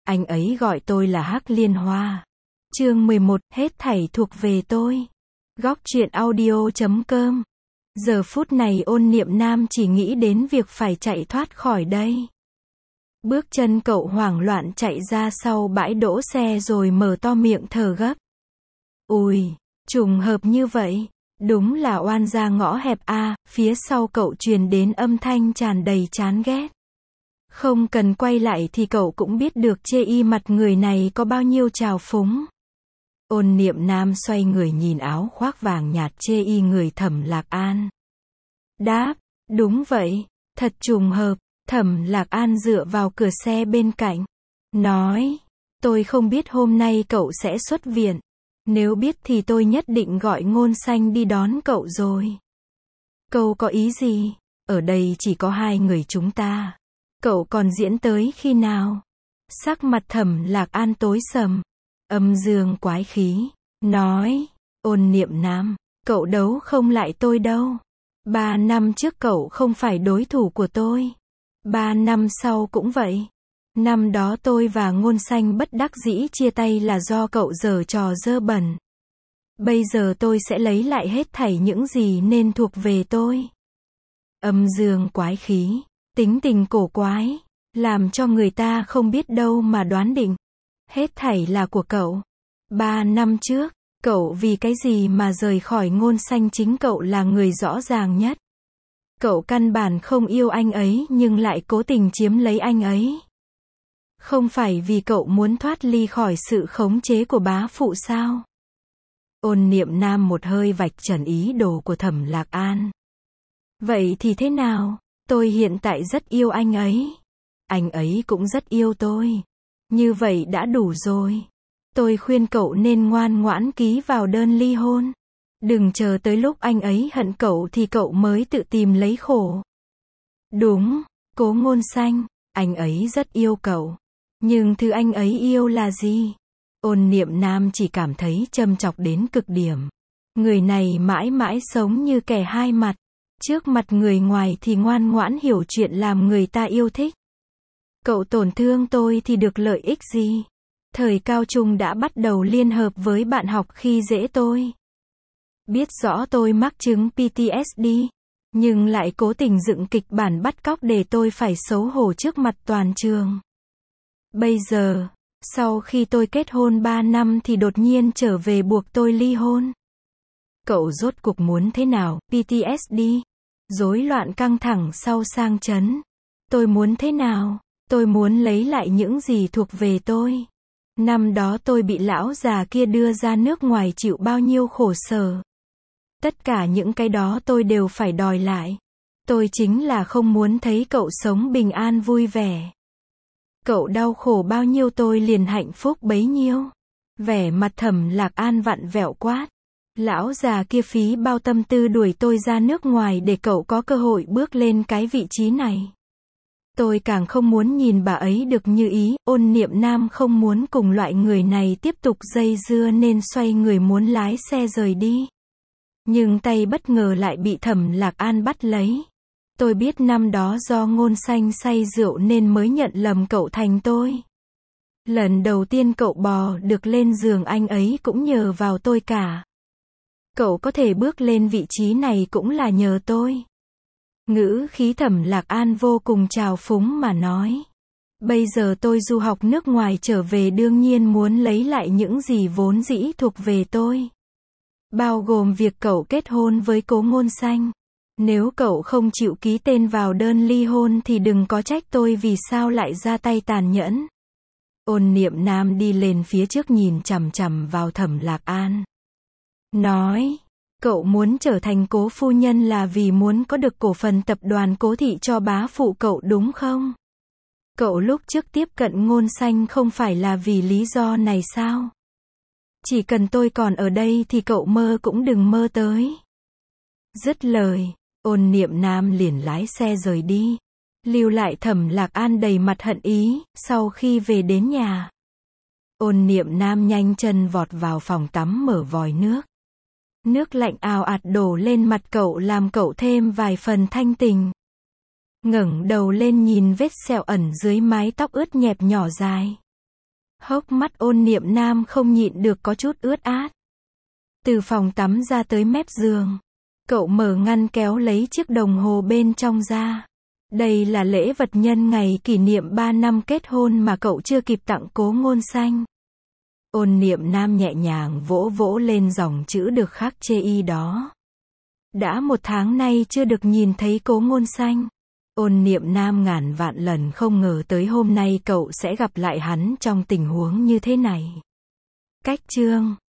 Anh ấy gọi tôi là Hắc Liên Hoa. Chương 11, hết thảy thuộc về tôi. Góc truyện audio.com. Giờ phút này Ôn Niệm Nam chỉ nghĩ đến việc phải chạy thoát khỏi đây. Bước chân cậu hoảng loạn chạy ra sau bãi đỗ xe rồi mở to miệng thở gấp. Ui, trùng hợp như vậy. Đúng là oan gia ngõ hẹp a, phía sau cậu truyền đến âm thanh tràn đầy chán ghét. Không cần quay lại thì cậu cũng biết được chê y mặt người này có bao nhiêu trào phúng. Ôn Niệm Nam xoay người nhìn áo khoác vàng nhạt chê y người Thẩm Lạc An. Đáp, đúng vậy, thật trùng hợp. Thẩm Lạc An dựa vào cửa xe bên cạnh. Nói, tôi không biết hôm nay cậu sẽ xuất viện. Nếu biết thì tôi nhất định gọi Ngôn Xanh đi đón cậu rồi. Cậu có ý gì? Ở đây chỉ có hai người chúng ta. Cậu còn diễn tới khi nào? Sắc mặt Thẩm Lạc An tối sầm. Âm dương quái khí. Nói, Ôn Niệm Nam, cậu đấu không lại tôi đâu. 3 năm trước cậu không phải đối thủ của tôi. 3 năm sau cũng vậy. Năm đó tôi và Ngôn Xanh bất đắc dĩ chia tay là do cậu giở trò dơ bẩn. Bây giờ tôi sẽ lấy lại hết thảy những gì nên thuộc về tôi. Âm dương quái khí, tính tình cổ quái, làm cho người ta không biết đâu mà đoán định. Hết thảy là của cậu. 3 năm trước, cậu vì cái gì mà rời khỏi Ngôn Xanh, chính cậu là người rõ ràng nhất. Cậu căn bản không yêu anh ấy nhưng lại cố tình chiếm lấy anh ấy. Không phải vì cậu muốn thoát ly khỏi sự khống chế của bá phụ sao? Ôn Niệm Nam một hơi vạch trần ý đồ của Thẩm Lạc An. Vậy thì thế nào? Tôi hiện tại rất yêu anh ấy. Anh ấy cũng rất yêu tôi. Như vậy đã đủ rồi. Tôi khuyên cậu nên ngoan ngoãn ký vào đơn ly hôn. Đừng chờ tới lúc anh ấy hận cậu thì cậu mới tự tìm lấy khổ. Đúng, Cố Ngôn Xanh, anh ấy rất yêu cậu. Nhưng thứ anh ấy yêu là gì? Ôn Niệm Nam chỉ cảm thấy châm chọc đến cực điểm. Người này mãi mãi sống như kẻ hai mặt. Trước mặt người ngoài thì ngoan ngoãn hiểu chuyện làm người ta yêu thích. Cậu tổn thương tôi thì được lợi ích gì? Thời cao trung đã bắt đầu liên hợp với bạn học khi dễ tôi. Biết rõ tôi mắc chứng PTSD, nhưng lại cố tình dựng kịch bản bắt cóc để tôi phải xấu hổ trước mặt toàn trường. Bây giờ, sau khi tôi kết hôn 3 năm thì đột nhiên trở về buộc tôi ly hôn. Cậu rốt cuộc muốn thế nào? PTSD, rối loạn căng thẳng sau sang chấn. Tôi muốn thế nào? Tôi muốn lấy lại những gì thuộc về tôi. Năm đó tôi bị lão già kia đưa ra nước ngoài chịu bao nhiêu khổ sở. Tất cả những cái đó tôi đều phải đòi lại. Tôi chính là không muốn thấy cậu sống bình an vui vẻ. Cậu đau khổ bao nhiêu tôi liền hạnh phúc bấy nhiêu. Vẻ mặt Thẩm Lạc An vặn vẹo quát. Lão già kia phí bao tâm tư đuổi tôi ra nước ngoài để cậu có cơ hội bước lên cái vị trí này. Tôi càng không muốn nhìn bà ấy được như ý. Ôn Niệm Nam không muốn cùng loại người này tiếp tục dây dưa nên xoay người muốn lái xe rời đi. Nhưng tay bất ngờ lại bị Thẩm Lạc An bắt lấy. Tôi biết năm đó do Ngôn Xanh say rượu nên mới nhận lầm cậu thành tôi. Lần đầu tiên cậu bò được lên giường anh ấy cũng nhờ vào tôi cả. Cậu có thể bước lên vị trí này cũng là nhờ tôi. Ngữ khí Thẩm Lạc An vô cùng trào phúng mà nói. Bây giờ tôi du học nước ngoài trở về đương nhiên muốn lấy lại những gì vốn dĩ thuộc về tôi. Bao gồm việc cậu kết hôn với Cố Ngôn Xanh. Nếu cậu không chịu ký tên vào đơn ly hôn thì đừng có trách tôi vì sao lại ra tay tàn nhẫn. Ôn Niệm Nam đi lên phía trước nhìn chằm chằm vào Thẩm Lạc An. Nói, cậu muốn trở thành Cố phu nhân là vì muốn có được cổ phần tập đoàn Cố thị cho bá phụ cậu đúng không? Cậu lúc trước tiếp cận Ngôn Xanh không phải là vì lý do này sao? Chỉ cần tôi còn ở đây thì cậu mơ cũng đừng mơ tới. Dứt lời, Ôn Niệm Nam liền lái xe rời đi. Lưu lại Thẩm Lạc An đầy mặt hận ý. Sau khi về đến nhà, Ôn Niệm Nam nhanh chân vọt vào phòng tắm mở vòi nước. Nước lạnh ào ạt đổ lên mặt cậu làm cậu thêm vài phần thanh tình. Ngẩng đầu lên nhìn vết sẹo ẩn dưới mái tóc ướt nhẹp nhỏ dài. Hốc mắt Ôn Niệm Nam không nhịn được có chút ướt át. Từ phòng tắm ra tới mép giường. Cậu mở ngăn kéo lấy chiếc đồng hồ bên trong ra. Đây là lễ vật nhân ngày kỷ niệm 3 năm kết hôn mà cậu chưa kịp tặng Cố Ngôn Xanh. Ôn Niệm Nam nhẹ nhàng vỗ vỗ lên dòng chữ được khắc chê y đó. Đã 1 tháng nay chưa được nhìn thấy Cố Ngôn Xanh. Ôn Niệm Nam ngàn vạn lần không ngờ tới hôm nay cậu sẽ gặp lại hắn trong tình huống như thế này. Cách chương